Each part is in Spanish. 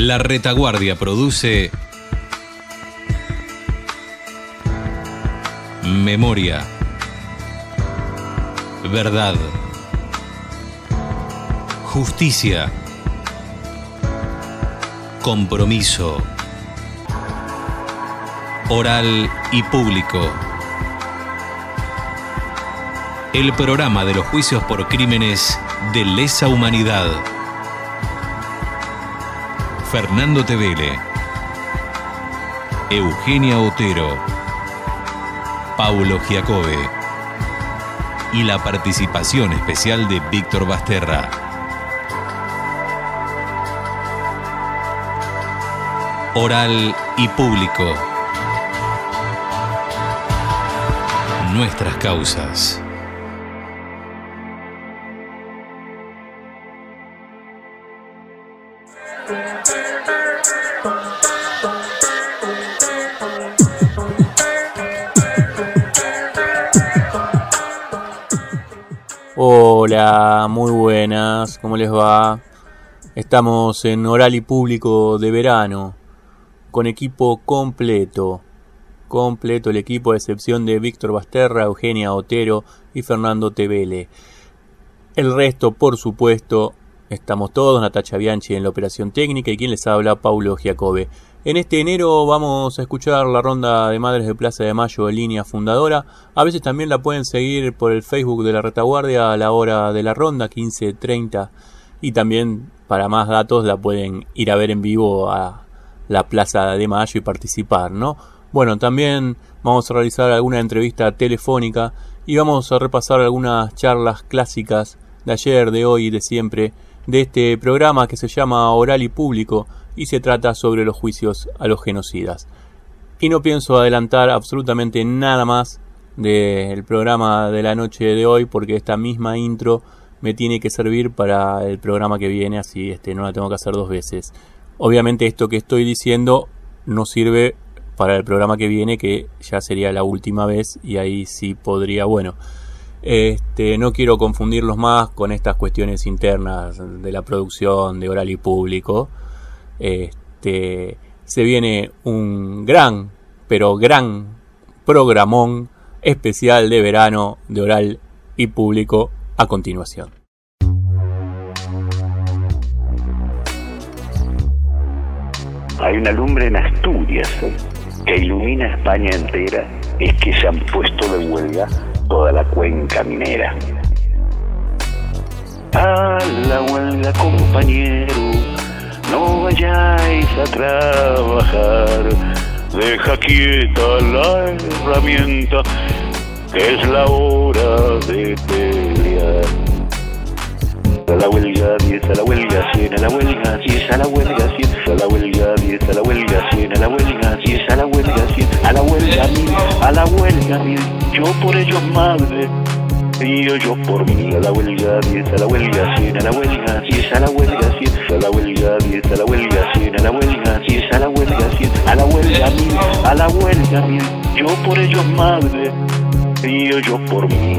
La Retaguardia produce Memoria, Verdad, Justicia, Compromiso, Oral y Público. El programa de los juicios por crímenes de lesa humanidad. Fernando Tevele, Eugenia Otero, Paulo Giacobbe y la participación especial de Víctor Basterra. Oral y Público. Nuestras causas. Hola, muy buenas, ¿cómo les va? Estamos en Oral y Público de verano, con equipo completo el equipo a excepción de Víctor Basterra, Eugenia Otero y Fernando Tevele. El resto, por supuesto, estamos todos, Natacha Bianchi en la operación técnica y quien les habla, Paulo Giacobbe. En este enero vamos a escuchar la ronda de Madres de Plaza de Mayo en línea fundadora. A veces también la pueden seguir por el Facebook de la Retaguardia a la hora de la ronda, 15:30. Y también, para más datos, la pueden ir a ver en vivo a la Plaza de Mayo y participar, ¿no? Bueno, también vamos a realizar alguna entrevista telefónica y vamos a repasar algunas charlas clásicas de ayer, de hoy y de siempre de este programa que se llama Oral y Público y se trata sobre los juicios a los genocidas. Y no pienso adelantar absolutamente nada más del programa de la noche de hoy porque esta misma intro me tiene que servir para el programa que viene, así no la tengo que hacer dos veces. Obviamente esto que estoy diciendo no sirve para el programa que viene, que ya sería la última vez y ahí sí podría, no quiero confundirlos más con estas cuestiones internas de la producción de Oral y Público. Se viene un gran programón especial de verano de Oral y Público a continuación. Hay una lumbre en Asturias que ilumina España entera, es que se han puesto de huelga toda la cuenca minera. A la huelga, compañero, no vayáis a trabajar, deja quieta la herramienta, que es la hora de pelear. A la huelga 10, a la huelga 100, a la huelga 10, a la huelga 100, a la huelga 10, a la huelga 100, a la huelga 10, a la huelga 100, a la huelga 1000, a la huelga 1000, yo por ellos madre, y yo por mí. A la huelga 10, a la huelga 100, a la huelga 10, a la huelga 100, a la huelga 10, a la huelga 100, a la huelga 10, a la huelga 100, a la huelga 1000, a la huelga 1000, yo por ellos madre, y yo por mí.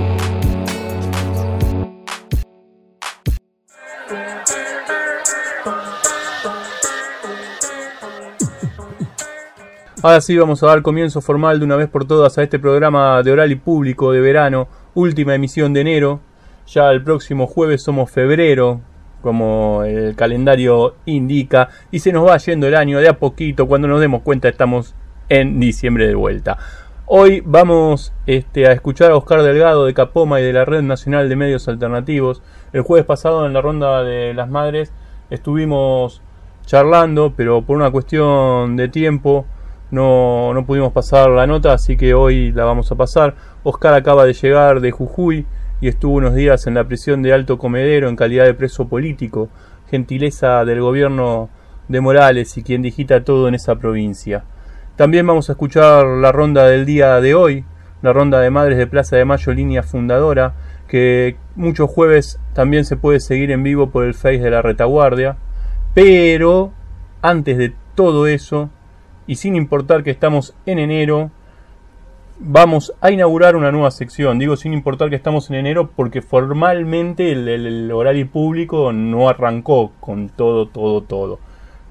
Ahora sí vamos a dar comienzo formal de una vez por todas a este programa de Oral y Público de verano, última emisión de enero. Ya el próximo jueves somos febrero, como el calendario indica, y se nos va yendo el año de a poquito. Cuando nos demos cuenta estamos en diciembre de vuelta. Hoy vamos a escuchar a Oscar Delgado de Capoma y de la Red Nacional de Medios Alternativos. El jueves pasado en la ronda de las madres estuvimos charlando, pero por una cuestión de tiempo no pudimos pasar la nota, así que hoy la vamos a pasar. Oscar acaba de llegar de Jujuy y estuvo unos días en la prisión de Alto Comedero en calidad de preso político, gentileza del gobierno de Morales y quien digita todo en esa provincia. También vamos a escuchar la ronda del día de hoy, la ronda de Madres de Plaza de Mayo línea fundadora, que muchos jueves también se puede seguir en vivo por el Face de la Retaguardia. Pero antes de todo eso, y sin importar que estamos en enero, vamos a inaugurar una nueva sección. Digo sin importar que estamos en enero porque formalmente el Oral y Público no arrancó con todo.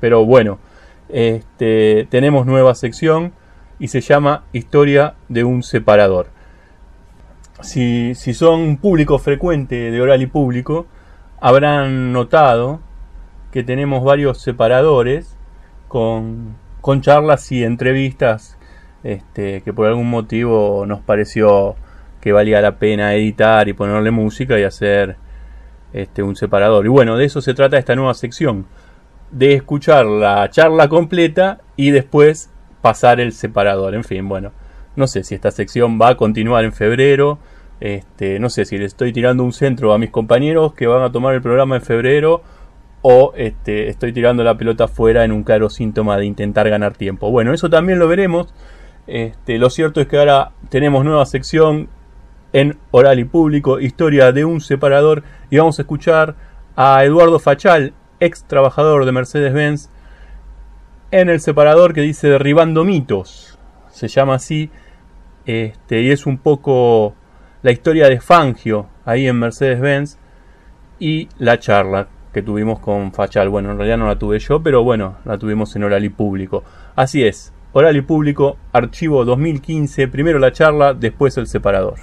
Pero bueno, tenemos nueva sección y se llama Historia de un separador. Si son un público frecuente de Oral y Público, habrán notado que tenemos varios separadores con charlas y entrevistas que por algún motivo nos pareció que valía la pena editar y ponerle música y hacer un separador. Y bueno, de eso se trata esta nueva sección, de escuchar la charla completa y después pasar el separador. En fin, bueno, no sé si esta sección va a continuar en febrero. No sé si le estoy tirando un centro a mis compañeros que van a tomar el programa en febrero, o estoy tirando la pelota fuera en un claro síntoma de intentar ganar tiempo. Bueno, eso también lo veremos. Lo cierto es que ahora tenemos nueva sección en Oral y Público, Historia de un separador, y vamos a escuchar a Eduardo Fachal, ex trabajador de Mercedes-Benz, en el separador que dice Derribando mitos, se llama así, y es un poco la historia de Fangio ahí en Mercedes-Benz y la charla que tuvimos con Fachal. Bueno, en realidad no la tuve yo, pero bueno, la tuvimos en Oral y Público. Así es, Oral y Público, archivo 2015, primero la charla, después el separador.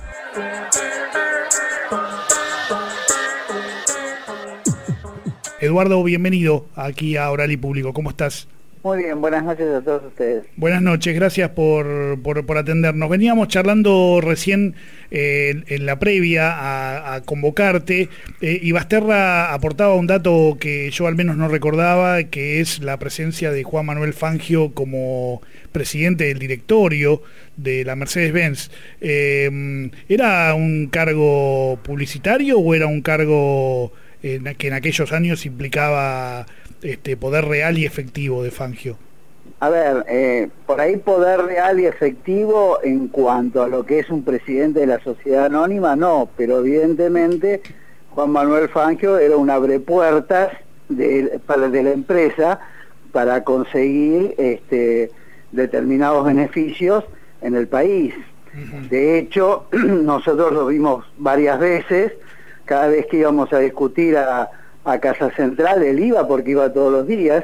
Eduardo, bienvenido aquí a Oral y Público, ¿cómo estás? Muy bien, buenas noches a todos ustedes. Buenas noches, gracias por atendernos. Veníamos charlando recién en la previa a convocarte, y Basterra aportaba un dato que yo al menos no recordaba, que es la presencia de Juan Manuel Fangio como presidente del directorio de la Mercedes-Benz. ¿Era un cargo publicitario o era un cargo que en aquellos años implicaba poder real y efectivo de Fangio? A ver, por ahí poder real y efectivo en cuanto a lo que es un presidente de la sociedad anónima, no, pero evidentemente Juan Manuel Fangio era un abrepuertas de la empresa para conseguir determinados beneficios en el país. Uh-huh. De hecho, nosotros lo vimos varias veces. Cada vez que íbamos a discutir a Casa Central, él iba porque iba todos los días.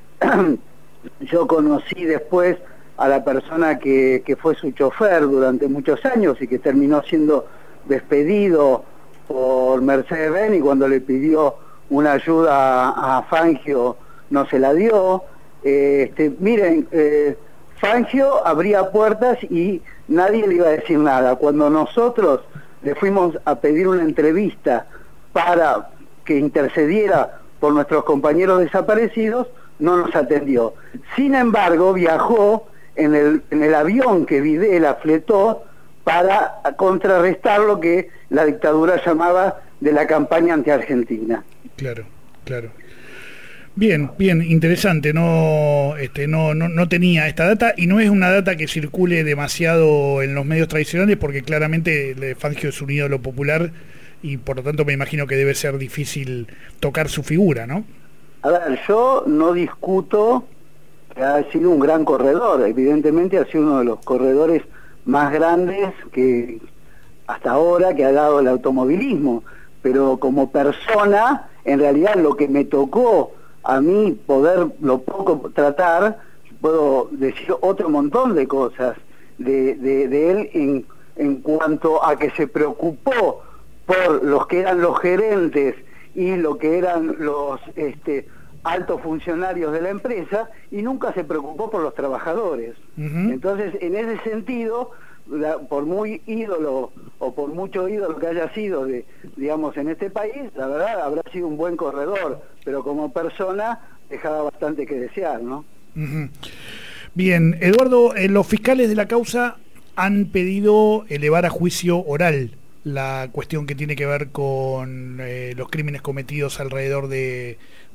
Yo conocí después a la persona que fue su chofer durante muchos años y que terminó siendo despedido por Mercedes-Benz, y cuando le pidió una ayuda a Fangio no se la dio. Miren, Fangio abría puertas y nadie le iba a decir nada. Cuando nosotros le fuimos a pedir una entrevista para que intercediera por nuestros compañeros desaparecidos, no nos atendió. Sin embargo, viajó en el avión que Videla fletó para contrarrestar lo que la dictadura llamaba de la campaña anti-argentina. Claro, claro. Bien, interesante. No tenía esta data, y no es una data que circule demasiado en los medios tradicionales, porque claramente Fangio es un ídolo popular y por lo tanto me imagino que debe ser difícil tocar su figura, ¿no? A ver, yo no discuto que ha sido un gran corredor. Evidentemente ha sido uno de los corredores más grandes que hasta ahora que ha dado el automovilismo, pero como persona, en realidad lo que me tocó a mí poderlo poco tratar, puedo decir otro montón de cosas de él en cuanto a que se preocupó por los que eran los gerentes y lo que eran los altos funcionarios de la empresa, y nunca se preocupó por los trabajadores. Uh-huh. Entonces, en ese sentido, por muy ídolo o por mucho ídolo que haya sido digamos en este país, la verdad habrá sido un buen corredor, pero como persona dejaba bastante que desear, ¿no? Uh-huh. Bien, Eduardo, los fiscales de la causa han pedido elevar a juicio oral la cuestión que tiene que ver con los crímenes cometidos alrededor de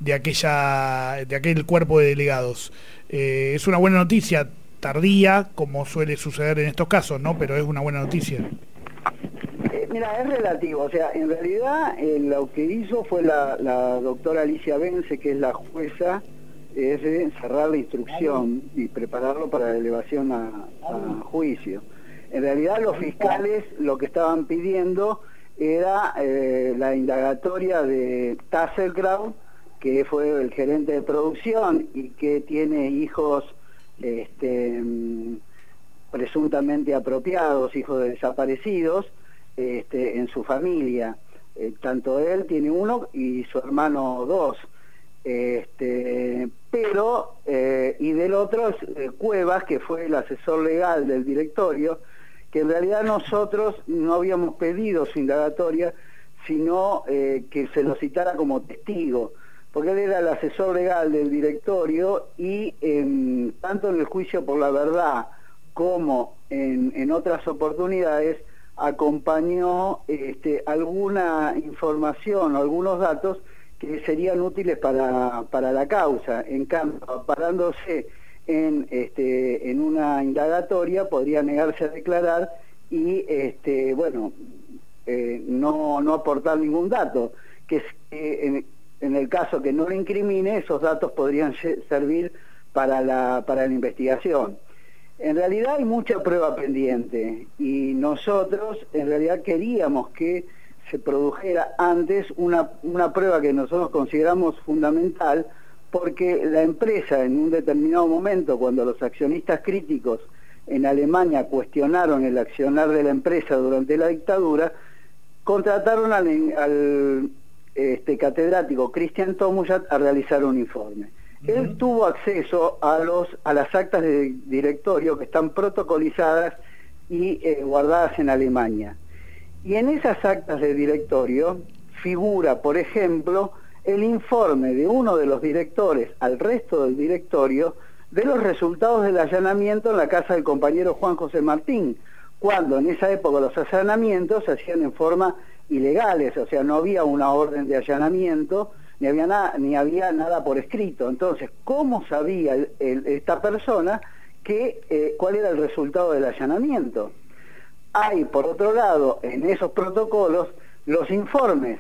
aquel cuerpo de delegados. Es una buena noticia, tardía, como suele suceder en estos casos, ¿no? Pero es una buena noticia. Mira, es relativo. O sea, en realidad lo que hizo fue la doctora Alicia Bence, que es la jueza, es cerrar la instrucción y prepararlo para la elevación a juicio. En realidad los fiscales lo que estaban pidiendo era la indagatoria de Tasselkraut, que fue el gerente de producción y que tiene hijos presuntamente apropiados, hijos de desaparecidos, en su familia. Tanto él tiene uno y su hermano dos. Pero, y del otro es Cuevas, que fue el asesor legal del directorio, que en realidad nosotros no habíamos pedido su indagatoria, sino que se lo citara como testigo, porque él era el asesor legal del directorio y tanto en el juicio por la verdad como en otras oportunidades acompañó alguna información o algunos datos que serían útiles para la causa. En cambio, parándose en una indagatoria, podría negarse a declarar y no aportar ningún dato, que en el caso que no le incrimine, esos datos podrían servir para la investigación. En realidad hay mucha prueba pendiente y nosotros en realidad queríamos que se produjera antes una prueba que nosotros consideramos fundamental, porque la empresa en un determinado momento, cuando los accionistas críticos en Alemania cuestionaron el accionar de la empresa durante la dictadura, contrataron al catedrático Christian Tomuschat a realizar un informe. Él tuvo acceso a las actas de directorio que están protocolizadas y guardadas en Alemania. Y en esas actas de directorio figura, por ejemplo, el informe de uno de los directores al resto del directorio de los resultados del allanamiento en la casa del compañero Juan José Martín, cuando en esa época los allanamientos se hacían en forma ilegales, o sea, no había una orden de allanamiento, ni había nada por escrito. Entonces, ¿cómo sabía esta persona cuál era el resultado del allanamiento? Hay, por otro lado, en esos protocolos, los informes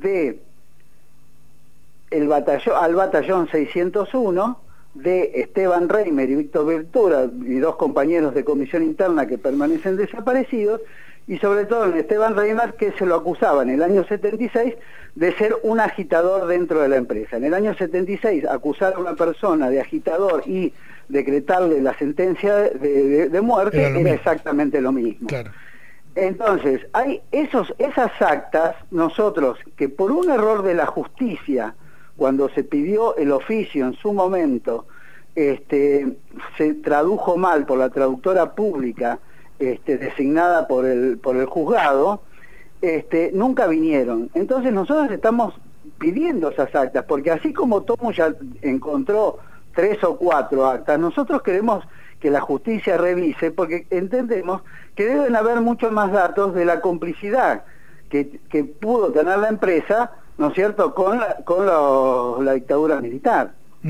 al batallón 601, de Esteban Reimer y Víctor Ventura, y dos compañeros de comisión interna que permanecen desaparecidos, y sobre todo en Esteban Reimer, que se lo acusaba en el año 76 de ser un agitador dentro de la empresa. En el año 76 acusar a una persona de agitador y decretarle la sentencia de muerte era exactamente lo mismo. Claro. Entonces, hay esas actas, nosotros, que por un error de la justicia, cuando se pidió el oficio en su momento, se tradujo mal por la traductora pública, designada por el juzgado, nunca vinieron. Entonces nosotros estamos pidiendo esas actas, porque así como Tomu ya encontró 3 o 4 actas, nosotros queremos que la justicia revise, porque entendemos que deben haber muchos más datos de la complicidad que pudo tener la empresa, ¿no es cierto?, con la dictadura militar.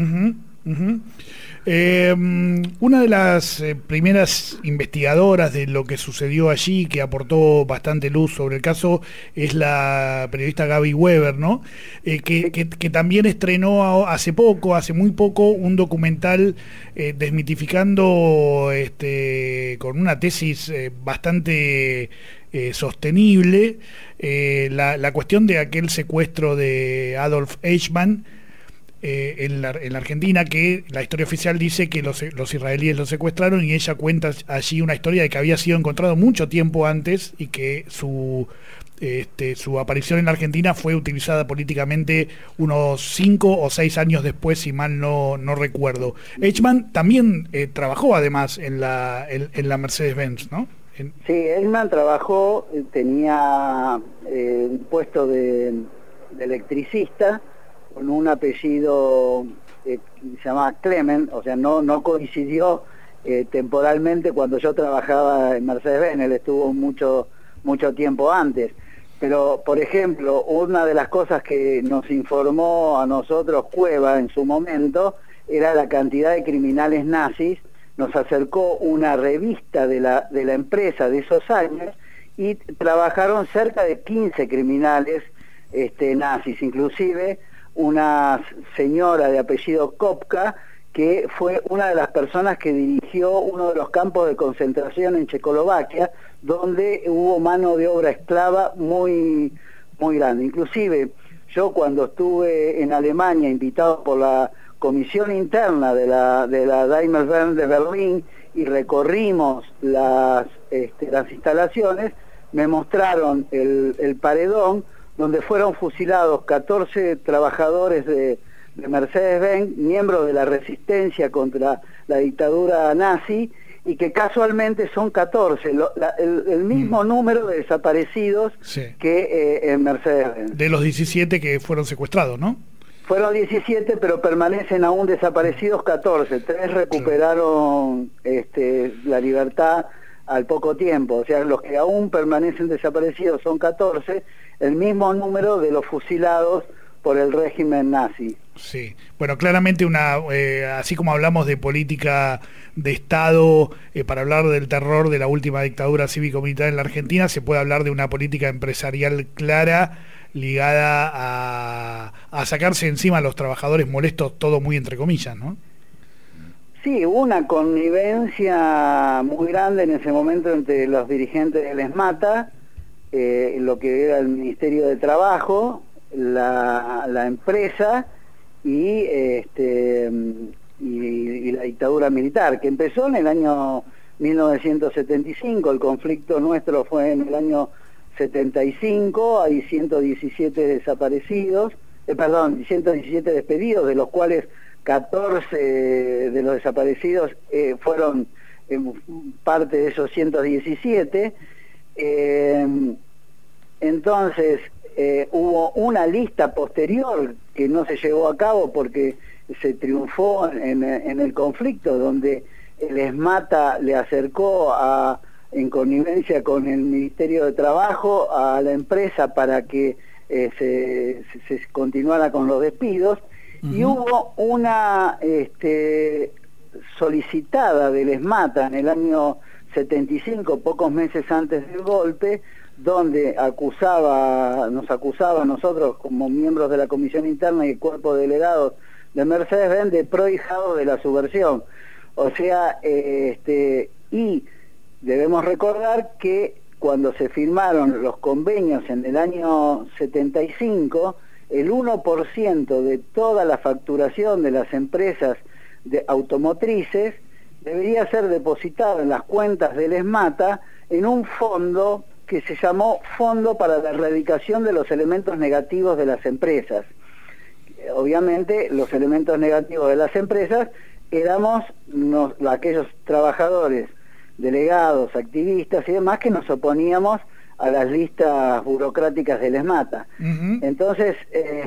Una de las primeras investigadoras de lo que sucedió allí, que aportó bastante luz sobre el caso, es la periodista Gaby Weber, ¿no? Que también estrenó hace muy poco, un documental desmitificando con una tesis bastante sostenible la cuestión de aquel secuestro de Adolf Eichmann en la Argentina, que la historia oficial dice que los israelíes lo secuestraron, y ella cuenta allí una historia de que había sido encontrado mucho tiempo antes y que su aparición en la Argentina fue utilizada políticamente unos 5 o 6 años después, si mal no recuerdo. Eichmann también trabajó además en la Mercedes-Benz, ¿no? Sí, Eichmann trabajó, tenía un puesto de electricista, con un apellido que se llamaba Clement, o sea, no coincidió temporalmente cuando yo trabajaba en Mercedes-Benz, él estuvo mucho tiempo antes. Pero, por ejemplo, una de las cosas que nos informó a nosotros Cueva en su momento era la cantidad de criminales nazis. Nos acercó una revista de la empresa de esos años y trabajaron cerca de 15 criminales nazis, inclusive una señora de apellido Kopka, que fue una de las personas que dirigió uno de los campos de concentración en Checoslovaquia, donde hubo mano de obra esclava muy, muy grande. Inclusive Yo cuando estuve en Alemania, invitado por la comisión interna de la Daimler-Benz de Berlín, y recorrimos las instalaciones, me mostraron el paredón donde fueron fusilados 14 trabajadores de Mercedes-Benz, miembros de la resistencia contra la dictadura nazi, y que casualmente son 14, el mismo número de desaparecidos que en Mercedes-Benz. De los 17 que fueron secuestrados, ¿no? Fueron 17, pero permanecen aún desaparecidos 14. 3 recuperaron la libertad al poco tiempo. O sea, los que aún permanecen desaparecidos son 14, el mismo número de los fusilados por el régimen nazi. Sí, bueno, claramente así como hablamos de política de Estado para hablar del terror de la última dictadura cívico-militar en la Argentina, se puede hablar de una política empresarial clara ligada a sacarse encima a los trabajadores molestos, todo muy entre comillas, ¿no? Sí, hubo una connivencia muy grande en ese momento entre los dirigentes del ESMATA, lo que era el Ministerio de Trabajo, la empresa y la dictadura militar, que empezó en el año 1975, el conflicto nuestro fue en el año 75, hay 117 desaparecidos, 117 despedidos, de los cuales 14 de los desaparecidos fueron parte de esos 117. Entonces hubo una lista posterior que no se llevó a cabo porque se triunfó en el conflicto, donde el ESMATA le acercó en connivencia con el Ministerio de Trabajo a la empresa para que se continuara con los despidos. Y hubo una solicitada del ESMATA en el año 75, pocos meses antes del golpe, donde nos acusaba a nosotros como miembros de la comisión interna y el cuerpo de delegados de Mercedes-Benz de prohijados de la subversión. O sea, y debemos recordar que cuando se firmaron los convenios en el año 75, el 1% de toda la facturación de las empresas automotrices debería ser depositada en las cuentas del ESMATA en un fondo que se llamó Fondo para la Erradicación de los Elementos Negativos de las Empresas. Obviamente, los elementos negativos de las empresas éramos aquellos trabajadores, delegados, activistas y demás que nos oponíamos a las listas burocráticas del ESMATA. Entonces,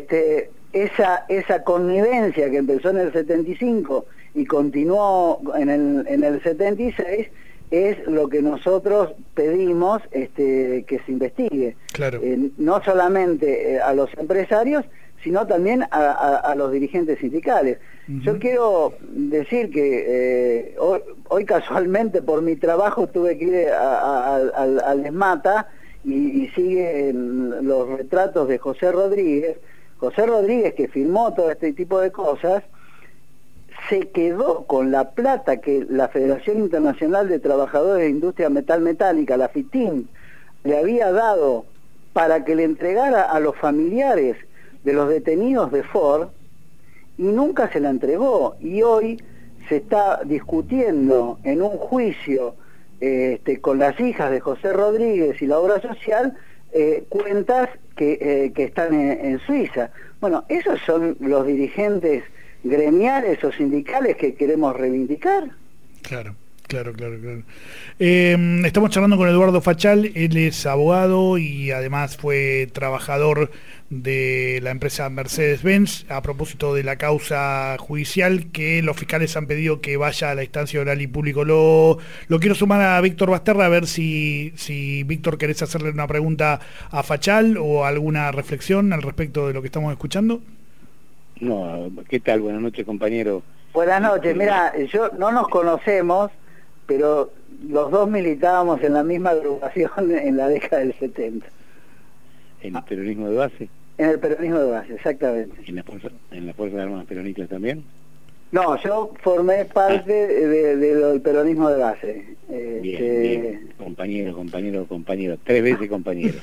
esa connivencia que empezó en el 75 y continuó en el 76 es lo que nosotros pedimos que se investigue. Claro. No solamente a los empresarios, sino también a los dirigentes sindicales. Yo quiero decir que hoy casualmente por mi trabajo tuve que ir al ESMATA y siguen los retratos de José Rodríguez. José Rodríguez, que firmó todo este tipo de cosas, se quedó con la plata que la Federación Internacional de Trabajadores de Industria Metal Metálica, la FITIM, le había dado para que le entregara a los familiares de los detenidos de Ford, y nunca se la entregó. Y hoy se está discutiendo en un juicio con las hijas de José Rodríguez y la obra social, cuentas que están en Suiza. Bueno, esos son los dirigentes gremiales o sindicales que queremos reivindicar. Claro. Estamos charlando con Eduardo Fachal, él es abogado y además fue trabajador de la empresa Mercedes-Benz, a propósito de la causa judicial que los fiscales han pedido que vaya a la instancia oral y público. Lo quiero sumar a Víctor Basterra, a ver si Víctor, querés hacerle una pregunta a Fachal o alguna reflexión al respecto de lo que estamos escuchando. No, ¿qué tal? Buenas noches, compañero. Buenas noches. Mira, no nos conocemos, pero los dos militábamos en la misma agrupación en la década del 70. ¿En el peronismo de base? En el peronismo de base, exactamente. ¿En la Fuerza de Armas Peronistas también? No, yo formé parte del peronismo de base. Bien, compañero, 3 veces compañero.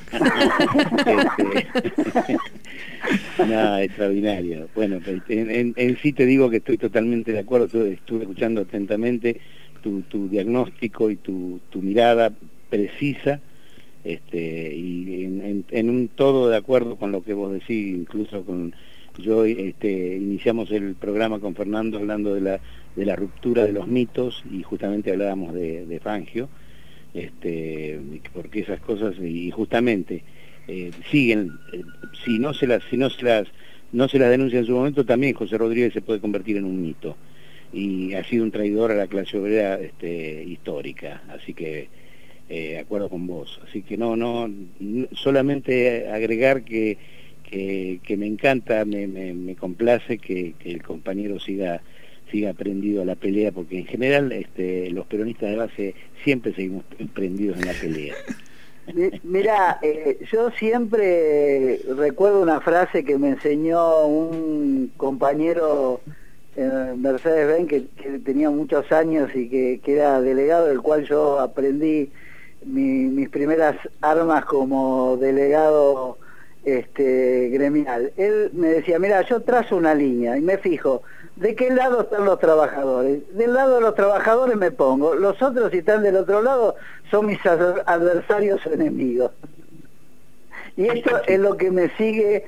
Nada, extraordinario. Bueno, en sí te digo que estoy totalmente de acuerdo, estuve escuchando atentamente tu diagnóstico y tu mirada precisa, y en un todo de acuerdo con lo que vos decís, incluso con... Yo iniciamos el programa con Fernando hablando de la ruptura de los mitos y justamente hablábamos de Fangio, porque esas cosas y justamente siguen, si no se las denuncia en su momento, también José Rodríguez se puede convertir en un mito y ha sido un traidor a la clase obrera histórica, así que de acuerdo con vos, así que no solamente agregar que me encanta, me complace que el compañero siga prendido a la pelea, porque en general los peronistas de base siempre seguimos prendidos en la pelea. Mira, yo siempre recuerdo una frase que me enseñó un compañero Mercedes-Benz que tenía muchos años y que era delegado, del cual yo aprendí mis primeras armas como delegado gremial. Él me decía, mira, yo trazo una línea y me fijo, ¿de qué lado están los trabajadores? Del lado de los trabajadores me pongo, los otros si están del otro lado son mis adversarios o enemigos. Y esto es lo que me sigue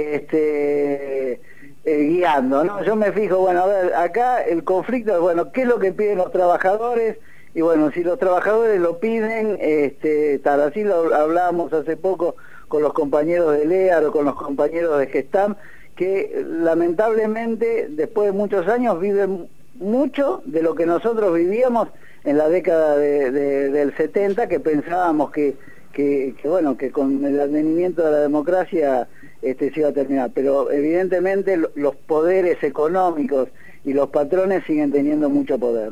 guiando, ¿no? Yo me fijo, bueno, a ver, acá el conflicto es, bueno, ¿qué es lo que piden los trabajadores? Y bueno, si los trabajadores lo piden, tal, así lo hablábamos hace poco con los compañeros de LEAR o con los compañeros de Gestam, que lamentablemente después de muchos años viven mucho de lo que nosotros vivíamos en la década del 70, que pensábamos que bueno, que con el advenimiento de la democracia se iba a terminar, pero evidentemente los poderes económicos y los patrones siguen teniendo mucho poder.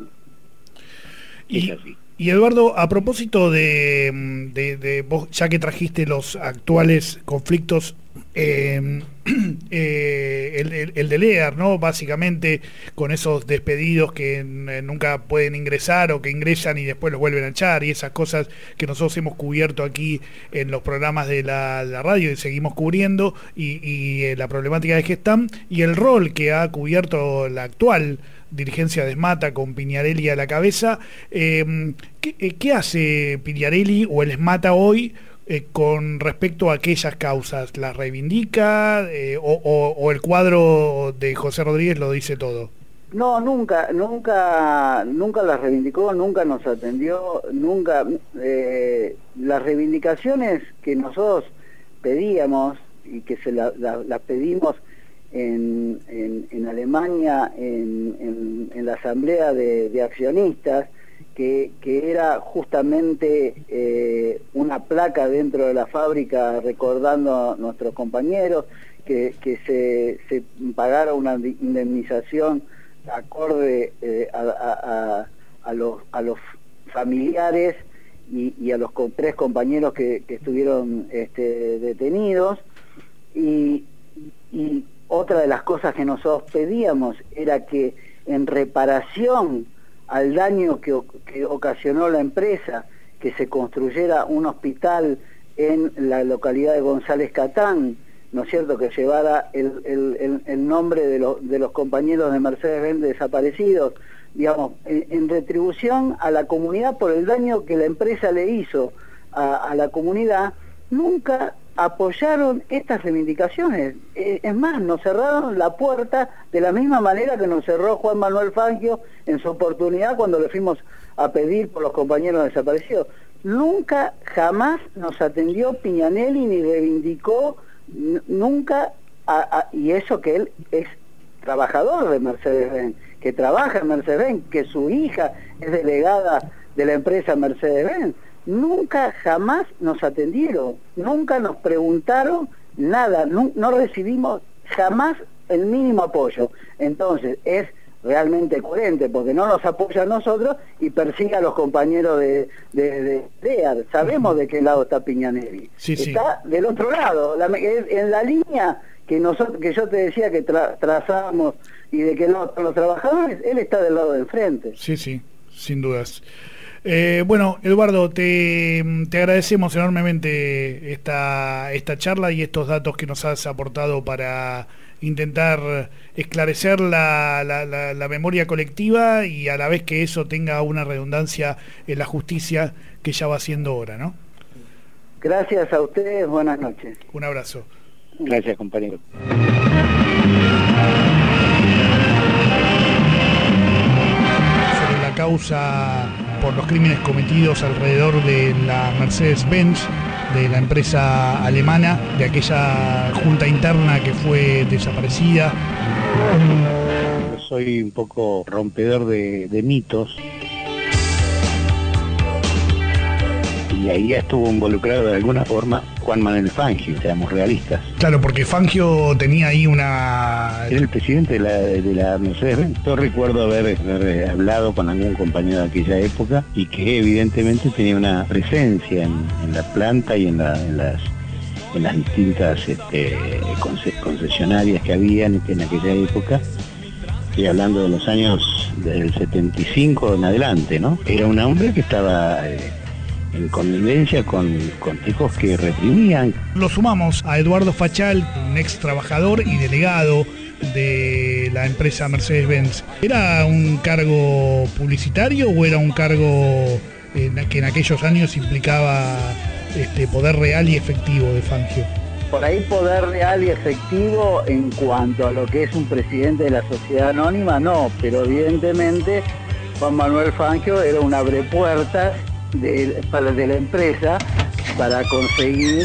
Y Eduardo, a propósito de vos, ya que trajiste los actuales conflictos, el de LEAR, ¿no? Básicamente con esos despedidos que nunca pueden ingresar o que ingresan y después los vuelven a echar, y esas cosas que nosotros hemos cubierto aquí en los programas de la radio y seguimos cubriendo, y la problemática de Gestam y el rol que ha cubierto la actual dirigencia de SMATA con Piñarelli a la cabeza. ¿Qué hace Piñarelli o el SMATA hoy con respecto a aquellas causas? ¿Las reivindica o el cuadro de José Rodríguez lo dice todo? No, nunca las reivindicó, nunca nos atendió, nunca. Las reivindicaciones que nosotros pedíamos y que las pedimos en Alemania, en la asamblea de accionistas, que era justamente una placa dentro de la fábrica recordando a nuestros compañeros, que se pagara una indemnización acorde a los familiares y a los 3 compañeros que estuvieron detenidos, y otra de las cosas que nosotros pedíamos era que en reparación al daño que ocasionó la empresa, que se construyera un hospital en la localidad de González Catán, ¿no es cierto?, que llevara el nombre de los compañeros de Mercedes-Benz desaparecidos, digamos, en retribución a la comunidad por el daño que la empresa le hizo a la comunidad. Nunca apoyaron estas reivindicaciones. Es más, nos cerraron la puerta de la misma manera que nos cerró Juan Manuel Fangio en su oportunidad cuando le fuimos a pedir por los compañeros desaparecidos. Nunca, jamás nos atendió Piñanelli ni reivindicó, nunca, y eso que él es trabajador de Mercedes-Benz, que trabaja en Mercedes-Benz, que su hija es delegada de la empresa Mercedes-Benz. Nunca, jamás nos atendieron, nunca nos preguntaron nada, no recibimos jamás el mínimo apoyo. Entonces, es realmente coherente, porque no nos apoya a nosotros y persigue a los compañeros de EAR. Sabemos de qué lado está Piñaneri. Sí, sí. Está del otro lado, en la línea que yo te decía que trazamos y de que no los trabajadores, él está del lado del frente. Sí, sí, sin dudas. Bueno, Eduardo, te agradecemos enormemente esta charla y estos datos que nos has aportado para intentar esclarecer la memoria colectiva y a la vez que eso tenga una redundancia en la justicia que ya va siendo hora, ¿no? Gracias a ustedes, buenas noches. Un abrazo. Gracias, compañero. Sobre la causa por los crímenes cometidos alrededor de la Mercedes-Benz, de la empresa alemana, de aquella junta interna que fue desaparecida. Yo soy un poco rompedor de mitos. Y ahí estuvo involucrado de alguna forma Juan Manuel Fangio, seamos realistas. Claro, porque Fangio tenía ahí una... Era el presidente de la Mercedes-Benz. Yo recuerdo haber hablado con algún compañero de aquella época y que evidentemente tenía una presencia en la planta y en las distintas concesionarias que habían en aquella época. Estoy hablando de los años del 75 en adelante, ¿no? Era un hombre que estaba... en connivencia con tipos que reprimían. Lo sumamos a Eduardo Fachal, un ex trabajador y delegado de la empresa Mercedes-Benz. ¿Era un cargo publicitario o era un cargo que en aquellos años implicaba poder real y efectivo de Fangio? Por ahí poder real y efectivo en cuanto a lo que es un presidente de la sociedad anónima, no, pero evidentemente Juan Manuel Fangio era un abrepuertas de la empresa para conseguir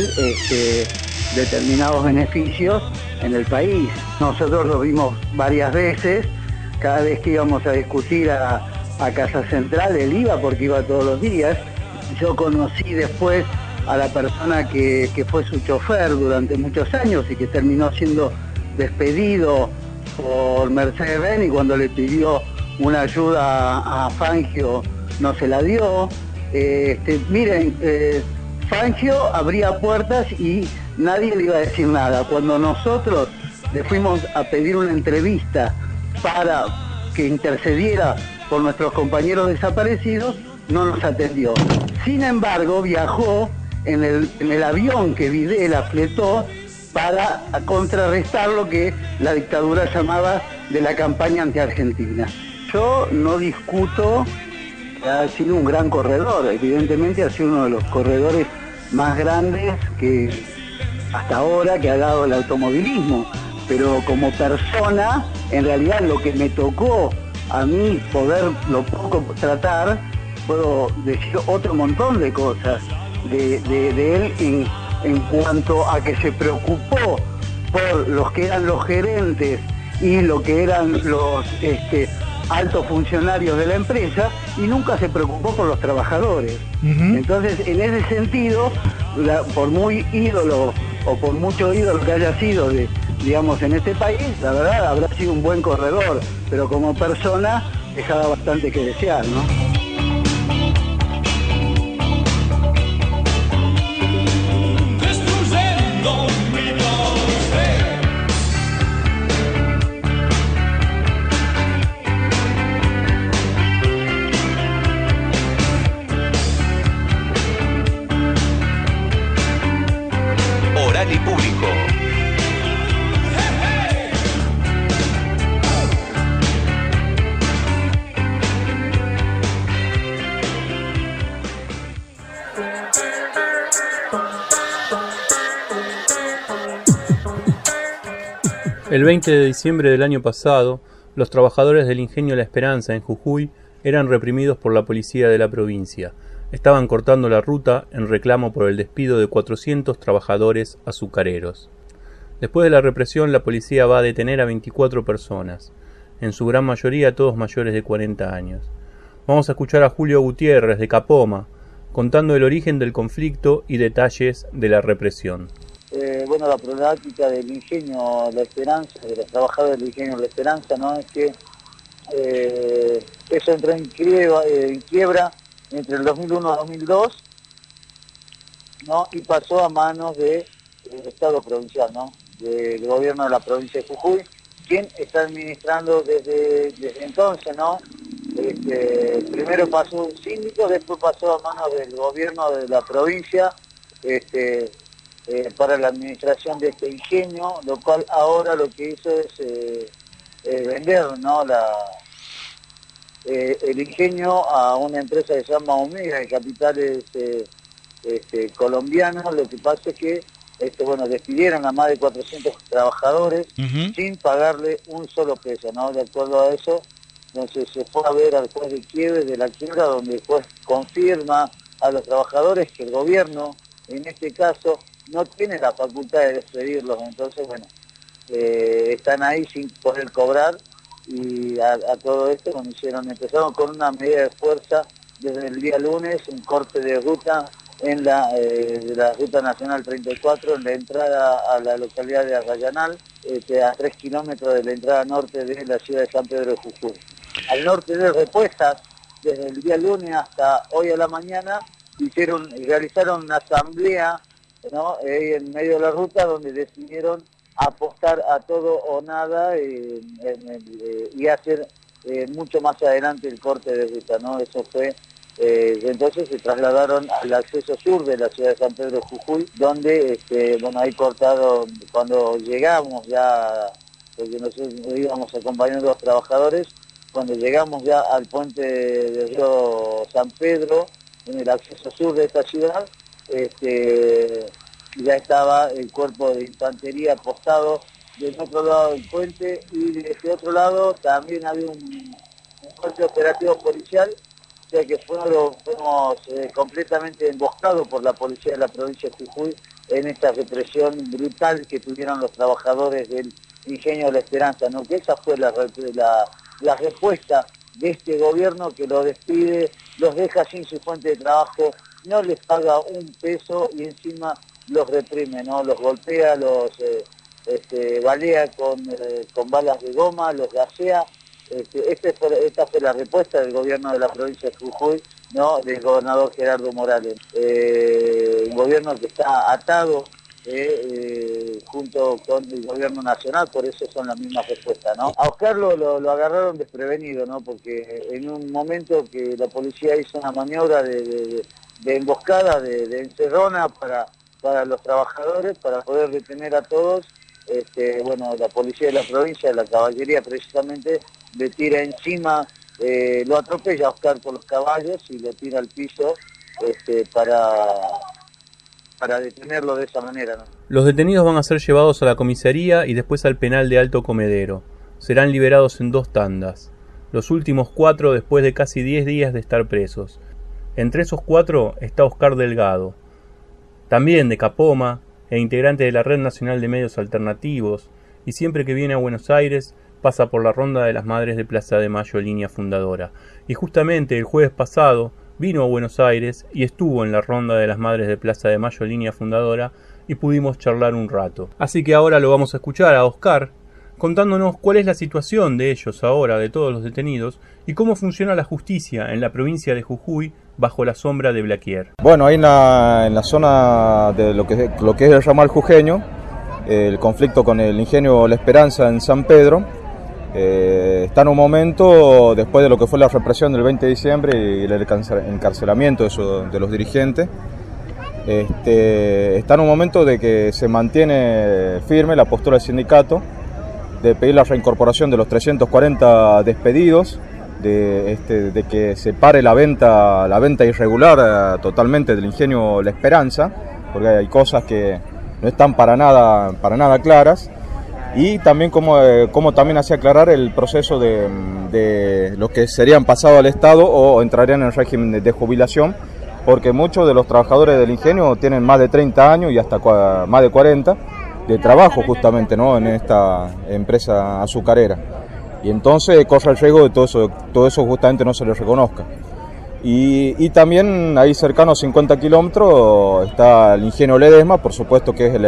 determinados beneficios en el país. Nosotros lo vimos varias veces, cada vez que íbamos a discutir a Casa Central, él iba porque iba todos los días. Yo conocí después a la persona que fue su chofer durante muchos años y que terminó siendo despedido por Mercedes-Benz, y cuando le pidió una ayuda a Fangio no se la dio. Miren, Fangio abría puertas y nadie le iba a decir nada. Cuando nosotros le fuimos a pedir una entrevista para que intercediera por nuestros compañeros desaparecidos, no nos atendió. Sin embargo, viajó en el avión que Videla fletó para contrarrestar lo que la dictadura llamaba de la campaña anti-argentina. Yo no discuto. Ha sido un gran corredor, evidentemente ha sido uno de los corredores más grandes que hasta ahora que ha dado el automovilismo, pero como persona, en realidad lo que me tocó a mí poderlo poco tratar, puedo decir otro montón de cosas de él en cuanto a que se preocupó por los que eran los gerentes y lo que eran los altos funcionarios de la empresa, y nunca se preocupó por los trabajadores. Entonces, en ese sentido, por muy ídolo o por mucho ídolo que haya sido digamos en este país, la verdad habrá sido un buen corredor, pero como persona dejaba bastante que desear, ¿no? Oral y Público. El 20 de diciembre del año pasado, los trabajadores del ingenio La Esperanza en Jujuy eran reprimidos por la policía de la provincia. Estaban cortando la ruta en reclamo por el despido de 400 trabajadores azucareros. Después de la represión, la policía va a detener a 24 personas, en su gran mayoría todos mayores de 40 años. Vamos a escuchar a Julio Gutiérrez de Capoma, contando el origen del conflicto y detalles de la represión. Bueno, la problemática del ingenio La Esperanza, de los trabajadores del ingenio La Esperanza, ¿no? Es que Eso entró en quiebra entre el 2001 y 2002, ¿no? Y pasó a manos del Estado provincial, ¿no? Del gobierno de la provincia de Jujuy, quien está administrando desde entonces, ¿no? Primero pasó un síndico, después pasó a manos del gobierno de la provincia para la administración de este ingenio, lo cual ahora lo que hizo es vender, ¿no? El ingenio a una empresa que se llama Omega, de capitales colombianos. Lo que pasa es que despidieron a más de 400 trabajadores sin pagarle un solo peso, ¿no? De acuerdo a eso, entonces se fue a ver al juez de la quiebra, donde el juez confirma a los trabajadores que el gobierno, en este caso, no tiene la facultad de despedirlos. Entonces, están ahí sin poder cobrar, y a todo esto empezaron con una medida de fuerza desde el día lunes, un corte de ruta en de la ruta nacional 34, en la entrada a la localidad de Arrayanal, a 3 kilómetros de la entrada norte de la ciudad de San Pedro de Jujuy. Al norte de Repuestas, desde el día lunes hasta hoy a la mañana, realizaron una asamblea, ¿no? En medio de la ruta, donde decidieron apostar a todo o nada y hacer mucho más adelante el corte de ruta, ¿no? Eso fue. Entonces se trasladaron al acceso sur de la ciudad de San Pedro de Jujuy, donde ahí cortaron. Cuando llegamos ya, porque nosotros íbamos acompañando a los trabajadores, cuando llegamos ya al puente del río San Pedro, en el acceso sur de esta ciudad, ya estaba el cuerpo de infantería apostado del otro lado del puente, y de ese otro lado también había un fuerte operativo policial, o sea que fuimos completamente emboscados por la policía de la provincia de Jujuy en esta represión brutal que tuvieron los trabajadores del ingenio de La Esperanza, ¿no? Que esa fue la respuesta de este gobierno, que los despide, los deja sin su fuente de trabajo, no les paga un peso y encima los reprime, ¿no? Los golpea, los balea con balas de goma, los gasea. Esta fue la respuesta del gobierno de la provincia de Jujuy, ¿no? Del gobernador Gerardo Morales. Un gobierno que está atado junto con el gobierno nacional, por eso son las mismas respuestas, ¿no? A Oscar lo agarraron desprevenido, ¿no? Porque en un momento que la policía hizo una maniobra de emboscada, de encerrona para los trabajadores, para poder detener a todos, la policía de la provincia, la caballería precisamente, le tira encima, lo atropella a Oscar con los caballos y lo tira al piso para detenerlo de esa manera, ¿no? Los detenidos van a ser llevados a la comisaría y después al penal de Alto Comedero. Serán liberados en 2 tandas. Los últimos 4 después de casi 10 días de estar presos. Entre esos 4 está Oscar Delgado, también de Capoma e integrante de la Red Nacional de Medios Alternativos, y siempre que viene a Buenos Aires pasa por la Ronda de las Madres de Plaza de Mayo, línea fundadora. Y justamente el jueves pasado vino a Buenos Aires y estuvo en la Ronda de las Madres de Plaza de Mayo, línea fundadora, y pudimos charlar un rato. Así que ahora lo vamos a escuchar a Oscar contándonos cuál es la situación de ellos ahora, de todos los detenidos, y cómo funciona la justicia en la provincia de Jujuy bajo la sombra de Blaquier. Bueno, ahí en la zona de lo que es el ramal jujeño, el conflicto con el ingenio La Esperanza en San Pedro, está en un momento, después de lo que fue la represión del 20 de diciembre y el encarcelamiento de los dirigentes, está en un momento de que se mantiene firme la postura del sindicato de pedir la reincorporación de los 340 despedidos, de que se pare la venta irregular totalmente del ingenio La Esperanza, porque hay cosas que no están para nada claras, y también como también hace aclarar el proceso de los que serían pasados al Estado o entrarían en régimen de jubilación, porque muchos de los trabajadores del ingenio tienen más de 30 años y hasta más de 40 de trabajo justamente, ¿no? En esta empresa azucarera. Y entonces corre el riesgo de todo eso justamente no se les reconozca. Y también ahí cercano a 50 kilómetros está el ingenio Ledesma, por supuesto que es el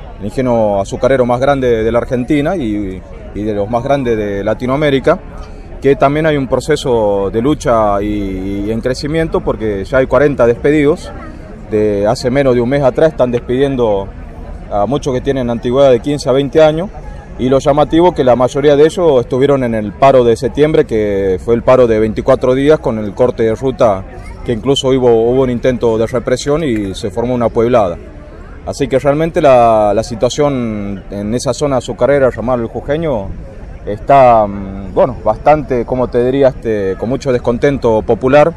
ingenio azucarero más grande de la Argentina y de los más grandes de Latinoamérica, que también hay un proceso de lucha y en crecimiento, porque ya hay 40 despedidos. De hace menos de un mes atrás están despidiendo a muchos que tienen antigüedad de 15 a 20 años, y lo llamativo que la mayoría de ellos estuvieron en el paro de septiembre, que fue el paro de 24 días con el corte de ruta, que incluso hubo un intento de represión y se formó una pueblada. Así que realmente la situación en esa zona azucarera llamada El Jujeño está, bueno, bastante, como te diría, con mucho descontento popular,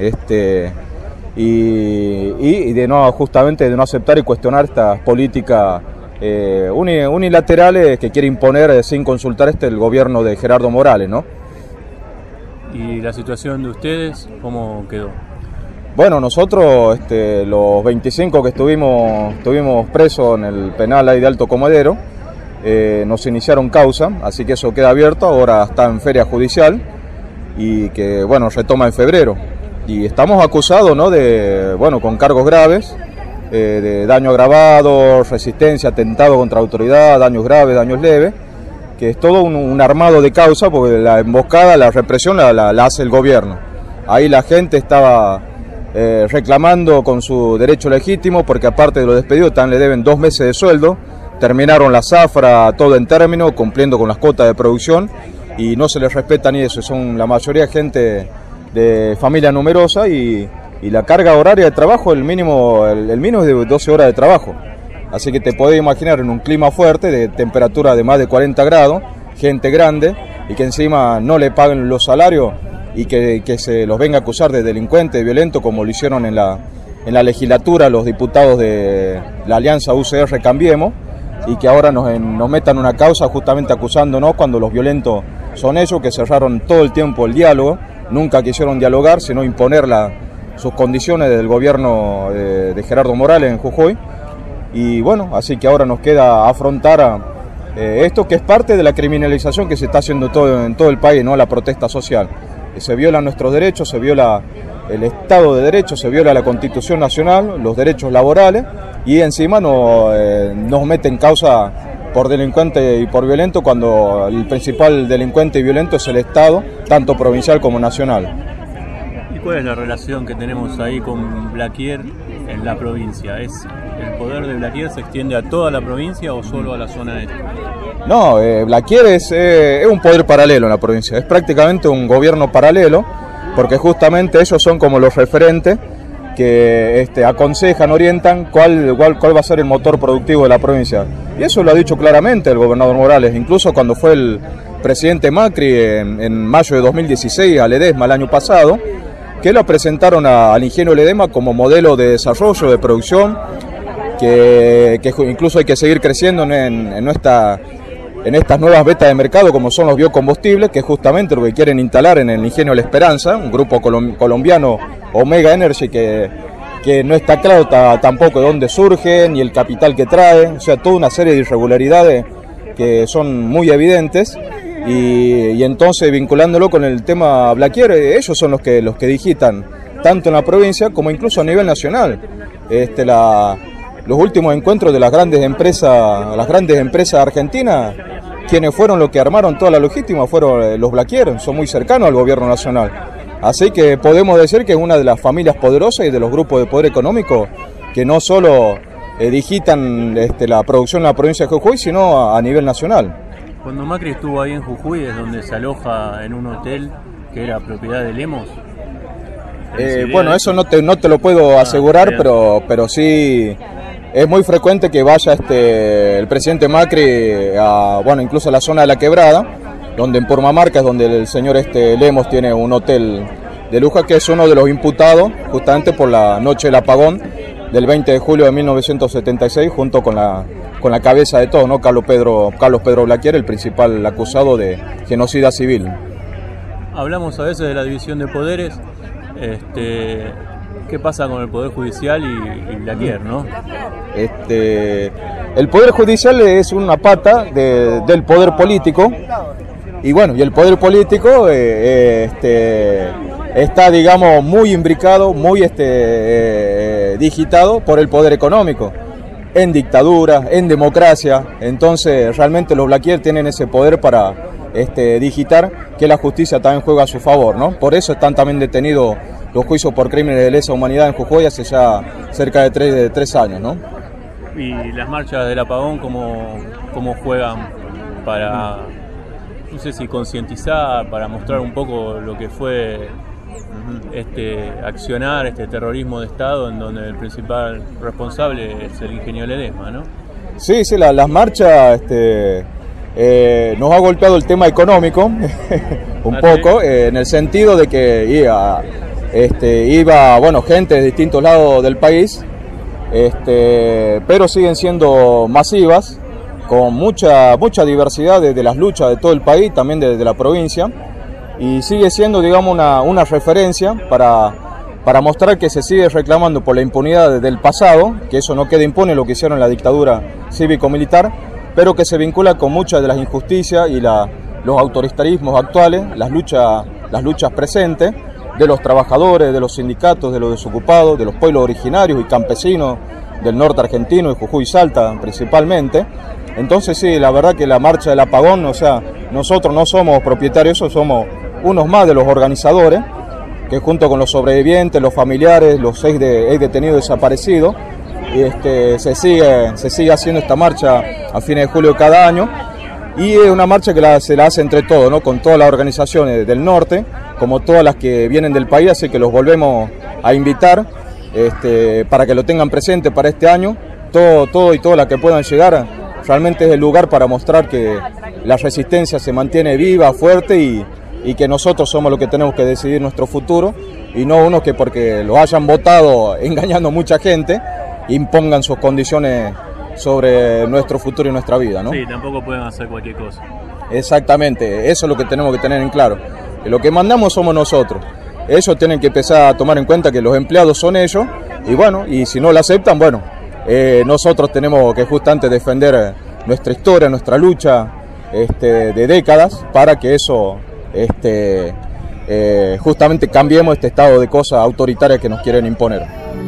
y de no, justamente de no aceptar y cuestionar estas políticas unilaterales que quiere imponer sin consultar el gobierno de Gerardo Morales, ¿no? ¿Y la situación de ustedes cómo quedó? Bueno, nosotros los 25 que estuvimos presos en el penal ahí de Alto Comedero, nos iniciaron causa, así que eso queda abierto, ahora está en feria judicial y que, bueno, retoma en febrero. Y estamos acusados, ¿no?, con cargos graves, de daño agravado, resistencia, atentado contra autoridad, daños graves, daños leves, que es todo un armado de causa, porque la emboscada, la represión la hace el gobierno. Ahí la gente estaba reclamando con su derecho legítimo, porque aparte de los despedidos le deben 2 meses de sueldo, terminaron la zafra todo en término, cumpliendo con las cuotas de producción, y no se les respeta ni eso. Son la mayoría gente de familia numerosa, y la carga horaria de trabajo, el mínimo es de 12 horas de trabajo. Así que te podés imaginar en un clima fuerte, de temperatura de más de 40 grados, gente grande, y que encima no le paguen los salarios, y que se los venga a acusar de delincuentes, violentos, como lo hicieron en la legislatura los diputados de la alianza UCR Cambiemos, y que ahora nos metan una causa justamente acusándonos, cuando los violentos son ellos, que cerraron todo el tiempo el diálogo, nunca quisieron dialogar, sino imponer sus condiciones del gobierno de Gerardo Morales en Jujuy. Y bueno, así que ahora nos queda afrontar esto, que es parte de la criminalización que se está haciendo en todo el país, ¿no? La protesta social. Se violan nuestros derechos, se viola el Estado de Derecho, se viola la Constitución Nacional, los derechos laborales, y encima nos meten causa por delincuente y por violento, cuando el principal delincuente y violento es el Estado, tanto provincial como nacional. ¿Y cuál es la relación que tenemos ahí con Blaquier en la provincia? ¿El poder de Blaquier se extiende a toda la provincia o solo a la zona este? No, Blaquier es un poder paralelo en la provincia, es prácticamente un gobierno paralelo, porque justamente ellos son como los referentes que aconsejan, orientan cuál va a ser el motor productivo de la provincia. Y eso lo ha dicho claramente el gobernador Morales, incluso cuando fue el presidente Macri en mayo de 2016 a Ledesma el año pasado, que lo presentaron al ingenio Ledesma como modelo de desarrollo, de producción, que incluso hay que seguir creciendo en estas nuevas vetas de mercado, como son los biocombustibles, que es justamente lo que quieren instalar en el ingenio La Esperanza, un grupo colombiano, Omega Energy, que no está claro tampoco de dónde surge, ni el capital que trae, o sea, toda una serie de irregularidades que son muy evidentes, y entonces vinculándolo con el tema Blaquier, ellos son los que digitan, tanto en la provincia como incluso a nivel nacional. Los últimos encuentros de las grandes empresas argentinas, quienes fueron los que armaron toda la logística fueron los Blaquier, son muy cercanos al gobierno nacional. Así que podemos decir que es una de las familias poderosas y de los grupos de poder económico que no solo digitan la producción en la provincia de Jujuy, sino a nivel nacional. Cuando Macri estuvo ahí en Jujuy, es donde se aloja en un hotel que era propiedad de Lemos. Bueno, eso no te lo puedo asegurar, pero sí es muy frecuente que vaya el presidente Macri incluso a la zona de La Quebrada, donde en Purmamarca es donde el señor Lemos tiene un hotel de lujo, que es uno de los imputados justamente por la noche del apagón del 20 de julio de 1976, junto con la cabeza de todo, ¿no? Carlos Pedro Blaquier, el principal acusado de genocida civil. Hablamos a veces de la división de poderes. ¿Qué pasa con el Poder Judicial y Blaquier, no? El Poder Judicial es una pata del Poder Político, y bueno, y el Poder Político está, digamos, muy imbricado, muy digitado por el Poder Económico. en dictadura, en democracia. Entonces realmente los Blaquier tienen ese poder para digitar que la justicia también juega a su favor, ¿no? Por eso están también detenidos los juicios por crímenes de lesa humanidad en Jujuy hace ya cerca de 3 años, ¿no? Y las marchas del apagón, ¿cómo juegan para, no sé si concientizar, para mostrar un poco lo que fue accionar, este terrorismo de Estado, en donde el principal responsable es el ingeniero Ledesma, ¿no? Sí, las marchas nos ha golpeado el tema económico un poco, en el sentido de que iba gente de distintos lados del país, pero siguen siendo masivas, con mucha diversidad de las luchas de todo el país, también de la provincia, y sigue siendo, digamos, una referencia para mostrar que se sigue reclamando por la impunidad del pasado, que eso no queda impune lo que hicieron en la dictadura cívico-militar, pero que se vincula con muchas de las injusticias y los autoritarismos actuales, las luchas presentes de los trabajadores, de los sindicatos, de los desocupados, de los pueblos originarios y campesinos del norte argentino y Jujuy y Salta principalmente. Entonces sí, la verdad que la marcha del apagón, o sea, nosotros no somos propietarios, somos unos más de los organizadores, que junto con los sobrevivientes, los familiares, los ex detenidos desaparecidos, se sigue haciendo esta marcha a fines de julio de cada año, y es una marcha que se la hace entre todos, ¿no? Con todas las organizaciones del norte, como todas las que vienen del país, así que los volvemos a invitar para que lo tengan presente para este año, todo y todas las que puedan llegar. Realmente es el lugar para mostrar que la resistencia se mantiene viva, fuerte, y que nosotros somos los que tenemos que decidir nuestro futuro, y no unos que porque lo hayan votado engañando a mucha gente impongan sus condiciones sobre nuestro futuro y nuestra vida, ¿no? Sí, tampoco pueden hacer cualquier cosa. Exactamente, eso es lo que tenemos que tener en claro, que lo que mandamos somos nosotros. Ellos tienen que empezar a tomar en cuenta que los empleados son ellos, y bueno, y si no lo aceptan, bueno, nosotros tenemos que justamente defender nuestra historia, nuestra lucha de décadas, para que eso justamente cambiemos este estado de cosas autoritarias que nos quieren imponer.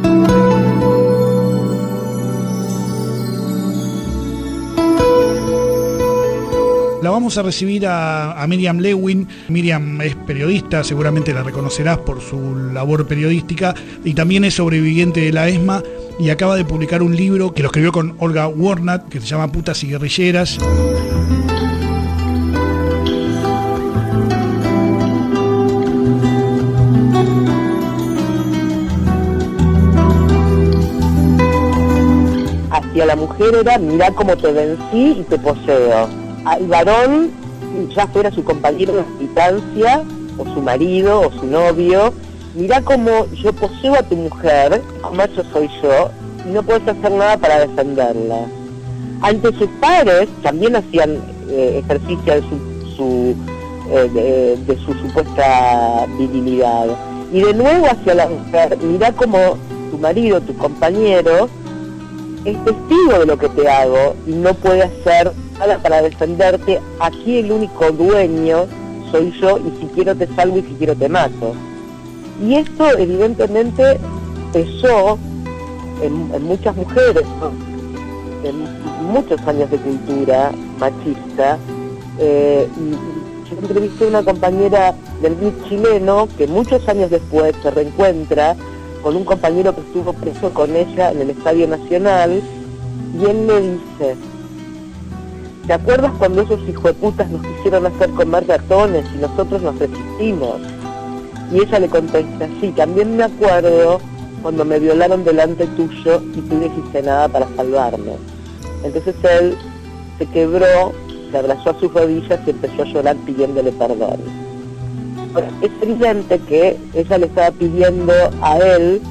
La vamos a recibir a Miriam Lewin. Miriam es periodista, seguramente la reconocerás por su labor periodística, y también es sobreviviente de la ESMA, y acaba de publicar un libro que lo escribió con Olga Warnat, que se llama Putas y Guerrilleras. Hacia la mujer era: mirá cómo te vencí y te poseo. Al varón, ya fuera su compañero de militancia, o su marido, o su novio: mirá cómo yo poseo a tu mujer, como eso soy yo, y no puedes hacer nada para defenderla. Ante sus pares también hacían ejercicio de su supuesta virilidad. Y de nuevo hacia la mujer: mirá cómo tu marido, tu compañero, es testigo de lo que te hago y no puede hacer nada para defenderte. Aquí el único dueño soy yo, y si quiero te salvo y si quiero te mato. Y esto evidentemente pesó en muchas mujeres, ¿no? En muchos años de cultura machista. Yo entrevisté a una compañera del MIT chileno que muchos años después se reencuentra con un compañero que estuvo preso con ella en el Estadio Nacional, y él le dice: ¿te acuerdas cuando esos hijueputas nos quisieron hacer comer ratones y nosotros nos resistimos? Y ella le contesta: sí, también me acuerdo cuando me violaron delante tuyo y tú no hiciste nada para salvarme. Entonces él se quebró, se abrazó a sus rodillas y empezó a llorar pidiéndole perdón. Ahora, es evidente que ella le estaba pidiendo a él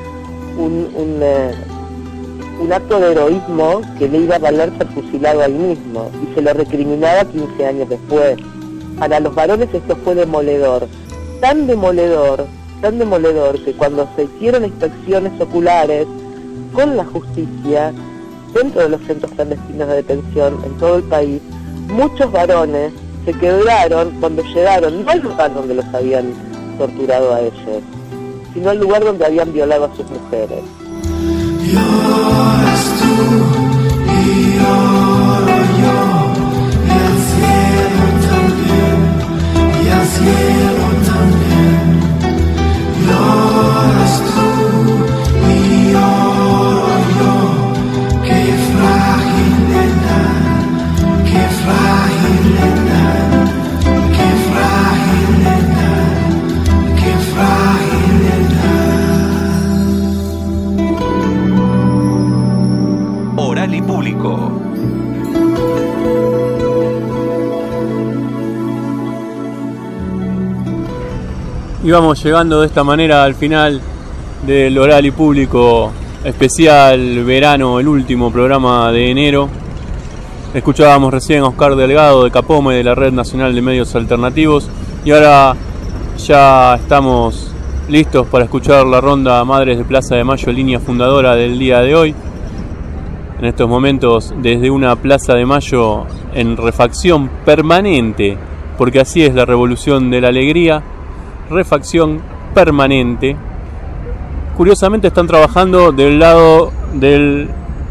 un acto de heroísmo que le iba a valer ser fusilado ahí mismo, y se lo recriminaba 15 años después. Para los varones esto fue demoledor, tan demoledor, que cuando se hicieron inspecciones oculares con la justicia dentro de los centros clandestinos de detención en todo el país, muchos varones se quebraron cuando llegaron, no al lugar donde los habían torturado a ellos, sino al lugar donde habían violado a sus mujeres. Y vamos llegando de esta manera al final del Oral y Público especial verano, el último programa de enero. Escuchábamos recién a Oscar Delgado de Capome, de la Red Nacional de Medios Alternativos, y ahora ya estamos listos para escuchar la ronda Madres de Plaza de Mayo, línea fundadora del día de hoy. En estos momentos desde una Plaza de Mayo en refacción permanente, porque así es la revolución de la alegría, refacción permanente. Curiosamente están trabajando del lado del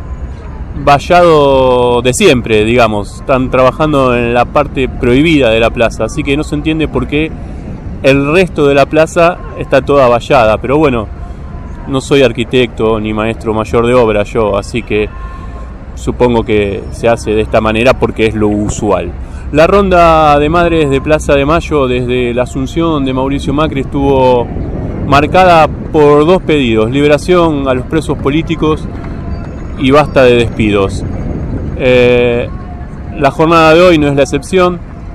vallado de siempre, digamos. Están trabajando en la parte prohibida de la plaza, así que no se entiende por qué el resto de la plaza está toda vallada. Pero bueno, no soy arquitecto ni maestro mayor de obra yo, así que supongo que se hace de esta manera porque es lo usual. La ronda de Madres de Plaza de Mayo desde la asunción de Mauricio Macri estuvo marcada por dos pedidos: liberación a los presos políticos y basta de despidos. La jornada de hoy no es la excepción.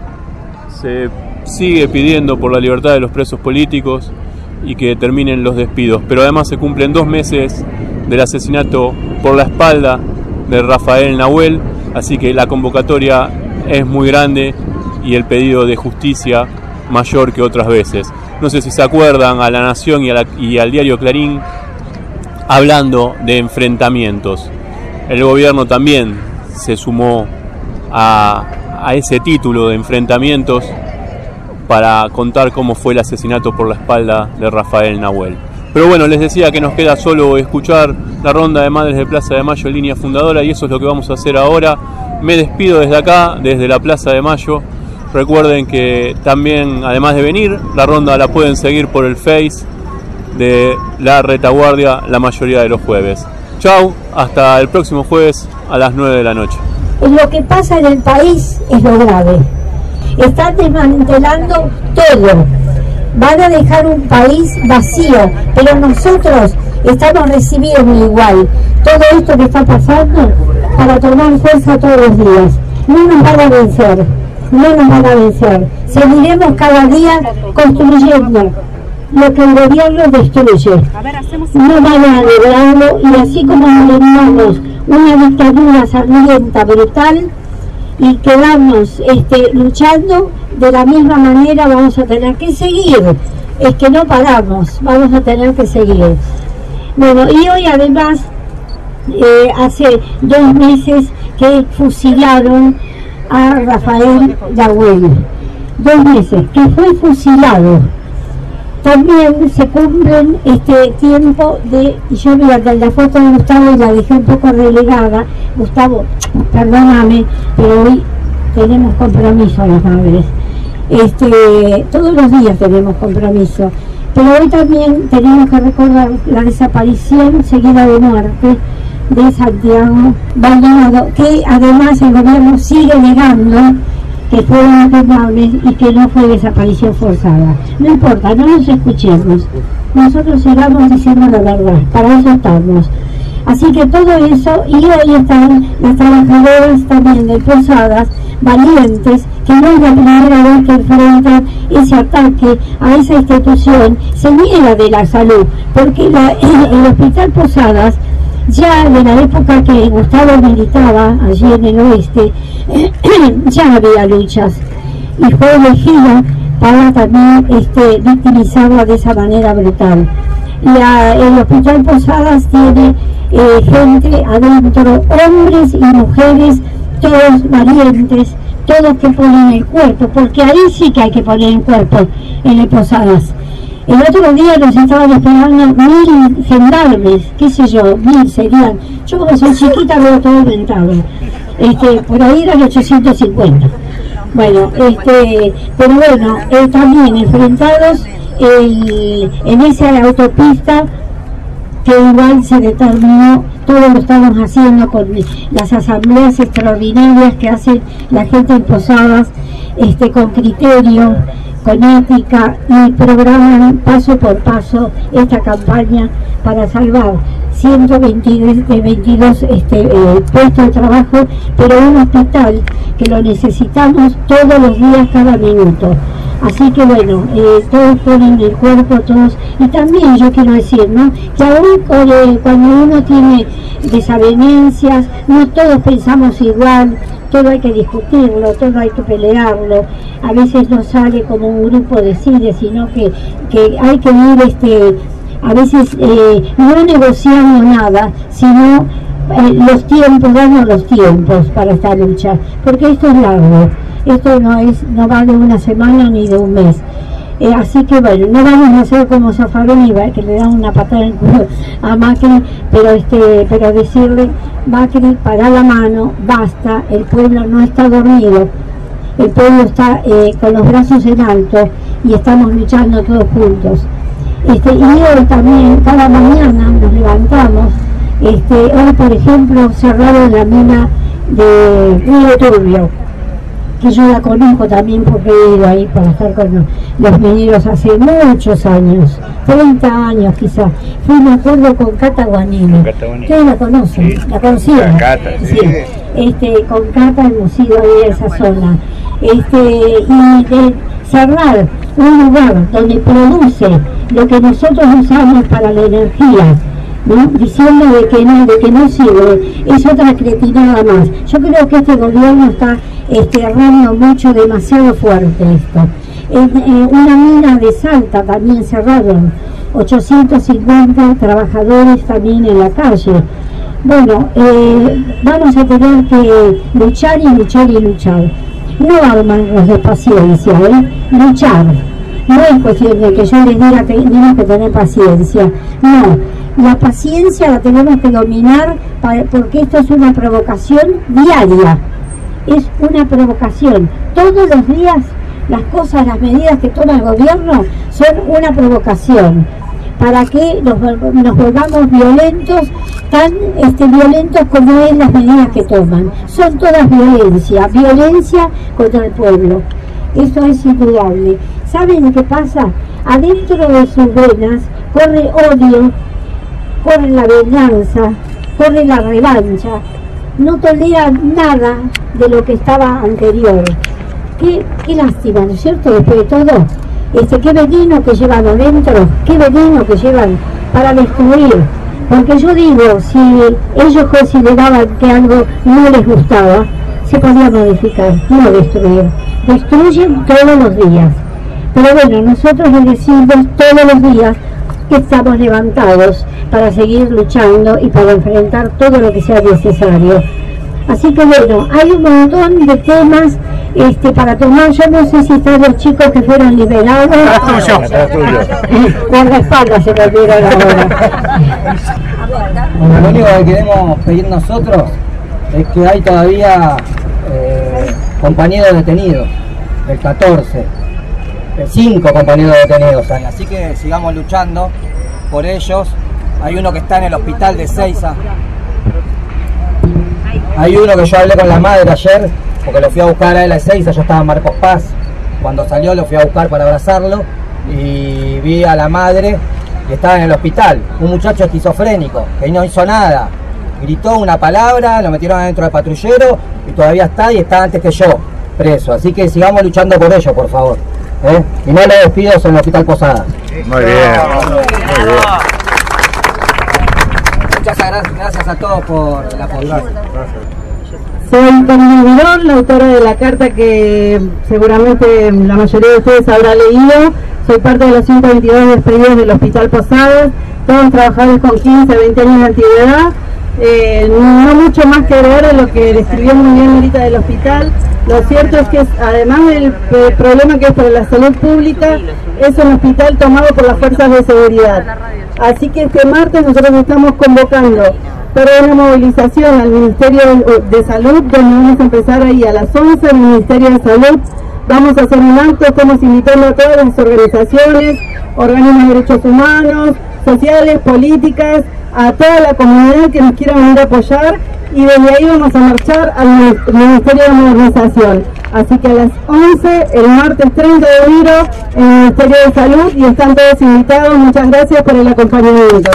Se sigue pidiendo por la libertad de los presos políticos y que terminen los despidos, pero además se cumplen 2 meses del asesinato por la espalda de Rafael Nahuel, así que la convocatoria es muy grande y el pedido de justicia mayor que otras veces. No sé si se acuerdan, a La Nación y al diario Clarín, hablando de enfrentamientos. El gobierno también se sumó a ese título de enfrentamientos para contar cómo fue el asesinato por la espalda de Rafael Nahuel. Pero bueno, les decía que nos queda solo escuchar la ronda de Madres de Plaza de Mayo, línea fundadora, y eso es lo que vamos a hacer ahora. Me despido desde acá, desde la Plaza de Mayo. Recuerden que también, además de venir, la ronda la pueden seguir por el Face de La Retaguardia la mayoría de los jueves. Chau, hasta el próximo jueves a las 9 de la noche. Lo que pasa en el país es lo grave. Están desmantelando todo. Van a dejar un país vacío, pero nosotros estamos recibiendo igual todo esto que está pasando para tomar fuerza todos los días. No nos van a vencer, no nos van a vencer. Seguiremos cada día construyendo lo que el gobierno destruye. No van a lograrlo, y así como logramos una dictadura sangrienta, brutal, y quedamos luchando, de la misma manera vamos a tener que seguir. Es que no paramos, vamos a tener que seguir. Bueno, y hoy además, hace 2 meses que fusilaron a Rafael Nahuel. 2 meses que fue fusilado. También se cumplen este tiempo de... Yo mira, la foto de Gustavo la dejé un poco relegada. Gustavo, perdóname, pero hoy tenemos compromiso las madres. Todos los días tenemos compromiso. Pero hoy también tenemos que recordar la desaparición seguida de muerte de Santiago Baldonado, que además el gobierno sigue negando que fueron culpables y que no fue desaparición forzada. No importa, no nos escuchemos. Nosotros sigamos diciendo la verdad, para eso estamos. Así que todo eso, y hoy están las trabajadoras también de Posadas, valientes, que no es la primera vez que enfrentan ese ataque a esa institución señera de la salud, porque el Hospital Posadas, ya de la época que Gustavo militaba allí en el oeste, ya había luchas, y fue elegida para también victimizarla de esa manera brutal. El Hospital Posadas tiene gente adentro, hombres y mujeres, todos valientes, todos que ponen el cuerpo, porque ahí sí que hay que poner el cuerpo en el Posadas. El otro día nos estaban esperando 1000 gendarmes, qué sé yo, 1000 serían. Yo como soy chiquita veo todo inventado. Por ahí eran 850. Bueno, pero bueno, también enfrentados en esa autopista que igual se determinó, todo lo estamos haciendo con las asambleas extraordinarias que hace la gente en Posadas, con criterio, con ética, y programan paso por paso esta campaña para salvar 122 puestos de trabajo, pero un hospital que lo necesitamos todos los días, cada minuto. Así que bueno, todos ponen el cuerpo, todos, y también yo quiero decir, ¿no?, que aún cuando uno tiene desavenencias, no todos pensamos igual, todo hay que discutirlo, todo hay que pelearlo, a veces no sale como un grupo decide, sino que hay que ir, a veces no negociando nada, sino los tiempos, darnos los tiempos para esta lucha, porque esto es largo. Esto no va de una semana ni de un mes. Así que bueno, no vamos a hacer como Zaffaroni, que le dan una patada en el culo a Macri, pero decirle, Macri, para la mano, basta, el pueblo no está dormido, el pueblo está con los brazos en alto y estamos luchando todos juntos. Y hoy también, cada mañana nos levantamos, hoy por ejemplo cerraron la mina de Río Turbio, que yo la conozco también porque he ido ahí para estar con los mineros hace muchos años, 30 años quizás. Fui, me acuerdo, con Cata Guanini. Ustedes la conocen, sí. La conocían. Sí. Con Cata hemos ido ahí a esa zona. Y de cerrar un lugar donde produce lo que nosotros usamos para la energía, ¿no?, diciendo de que no sirve, es otra cretinada más. Yo creo que este gobierno está errando mucho, demasiado fuerte esto. Una mina de Salta también cerraron, 850 trabajadores también en la calle. Bueno, vamos a tener que luchar y luchar y luchar. No armarnos de paciencia, luchar. No es cuestión de que yo les diga que tenemos que tener paciencia, no. La paciencia la tenemos que dominar porque esto es una provocación diaria, es una provocación. Todos los días las cosas, las medidas que toma el gobierno son una provocación para que nos volvamos violentos, tan violentos como es las medidas que toman. Son todas violencia contra el pueblo. Eso es indudable. ¿Saben qué pasa? Adentro de sus venas corre odio, corre la venganza, corre la revancha, no tolera nada de lo que estaba anterior. Qué lástima, ¿no es cierto? Después de todo, qué veneno que llevan adentro, qué veneno que llevan para destruir. Porque yo digo, si ellos consideraban que algo no les gustaba, se podía modificar, no destruir. Destruyen todos los días. Pero bueno, nosotros les decimos todos los días que estamos levantados para seguir luchando y para enfrentar todo lo que sea necesario. Así que bueno, hay un montón de temas para tomar. Yo no sé si están los chicos que fueron liberados. Guardaespaldas se volvieron ahora. Lo único que queremos pedir nosotros es que hay todavía compañeros detenidos, el 14. 5 compañeros detenidos hay, así que sigamos luchando por ellos. Hay uno que está en el hospital de Ezeiza, hay uno que yo hablé con la madre ayer, porque lo fui a buscar a él a Ezeiza, yo estaba en Marcos Paz, cuando salió lo fui a buscar para abrazarlo, y vi a la madre que estaba en el hospital, un muchacho esquizofrénico, que no hizo nada, gritó una palabra, lo metieron adentro del patrullero, y todavía está, y está antes que yo, preso, así que sigamos luchando por ellos, por favor. Y no los despidos en el Hospital Posadas. Muy bien. Muchas gracias a todos por el apoyo. Soy Carmen Vidor, la autora de la carta que seguramente la mayoría de ustedes habrá leído. Soy parte de los 122 despedidos del Hospital Posadas, todos trabajadores con 15, 20 años de antigüedad. No mucho más que agregar de lo que describió muy bien ahorita del hospital. Lo cierto es que además del problema que es para la salud pública, es un hospital tomado por las fuerzas de seguridad. Así que este martes nosotros estamos convocando para una movilización al Ministerio de Salud, donde vamos a empezar ahí a las 11 en el Ministerio de Salud. Vamos a hacer un acto, estamos invitando a todas las organizaciones, organismos de derechos humanos, sociales, políticas, a toda la comunidad que nos quiera venir a apoyar, y desde ahí vamos a marchar al Ministerio de Modernización. Así que a las 11, el martes 30 de enero, en el Ministerio de Salud, y están todos invitados. Muchas gracias por el acompañamiento.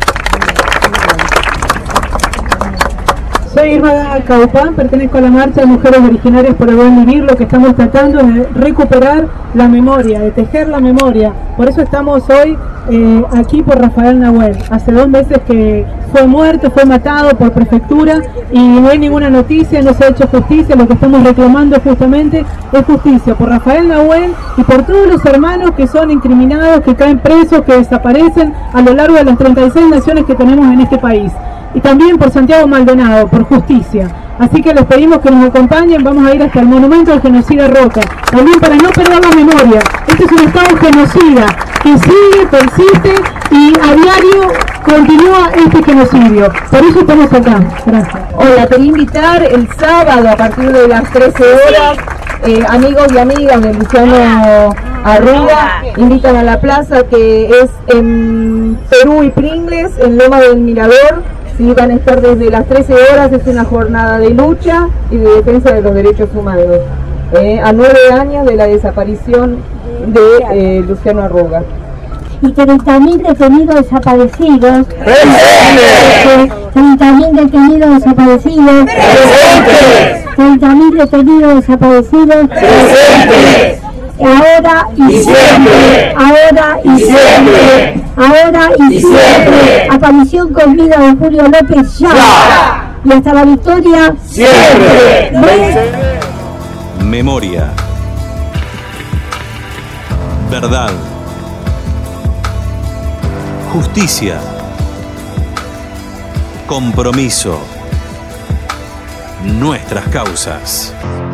Soy Irma Caupán, pertenezco a la Marcha de Mujeres Originarias por el Buen Vivir. Lo que estamos tratando es de recuperar la memoria, de tejer la memoria. Por eso estamos hoy aquí por Rafael Nahuel. Hace 2 meses que fue muerto, fue matado por prefectura y no hay ninguna noticia, no se ha hecho justicia. Lo que estamos reclamando justamente es justicia por Rafael Nahuel y por todos los hermanos que son incriminados, que caen presos, que desaparecen a lo largo de las 36 naciones que tenemos en este país. Y también por Santiago Maldonado, por justicia. Así que les pedimos que nos acompañen, vamos a ir hasta el monumento al genocida Roca, también para no perder la memoria. Este es un Estado genocida que sigue, persiste y a diario continúa este genocidio. Por eso estamos acá. Gracias. Hola, quería invitar el sábado a partir de las 13 horas, amigos y amigas de Luciano Arruga, invitan a la plaza que es en Perú y Pringles, en Loma del Mirador. Sí, van a estar desde las 13 horas, es una jornada de lucha y de defensa de los derechos humanos. A 9 años de la desaparición de Luciano Arruga. Y 30.000 detenidos desaparecidos. 30.000 detenidos desaparecidos. 30.000 detenidos desaparecidos. Ahora y siempre. Ahora y siempre. Ahora y siempre. Aparición con vida de Julio López ya. Y hasta la victoria siempre. Memoria. Verdad. Justicia. Compromiso. Nuestras causas.